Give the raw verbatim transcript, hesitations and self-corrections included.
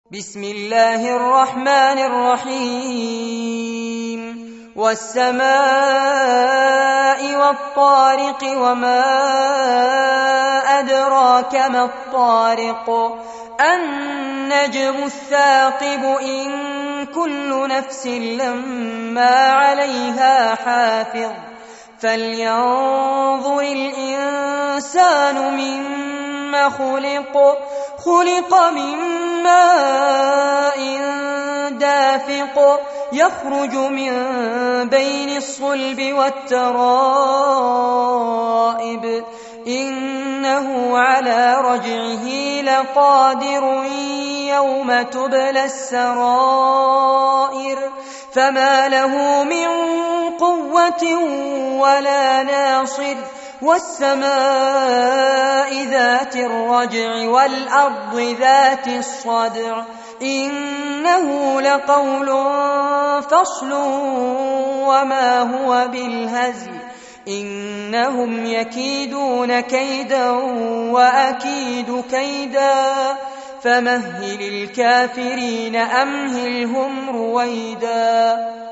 بسم الله الرحمن الرحيم والسماء والطارق وما أدراك ما الطارق النجم الثاقب إن كل نفس لما عليها حافظ فلينظر الإنسان مما خلق خلق من ماء دافق يخرج من بين الصلب والترائب إنه على رجعه لقادر يوم تبلى السرائر فما له من قوة ولا ناصر والسماء ذات الرجع والأرض ذات الصدع إنه لقول فصل وما هو بالهزل إنهم يكيدون كيدا وأكيد كيدا فمهل الكافرين أمهلهم رويدا.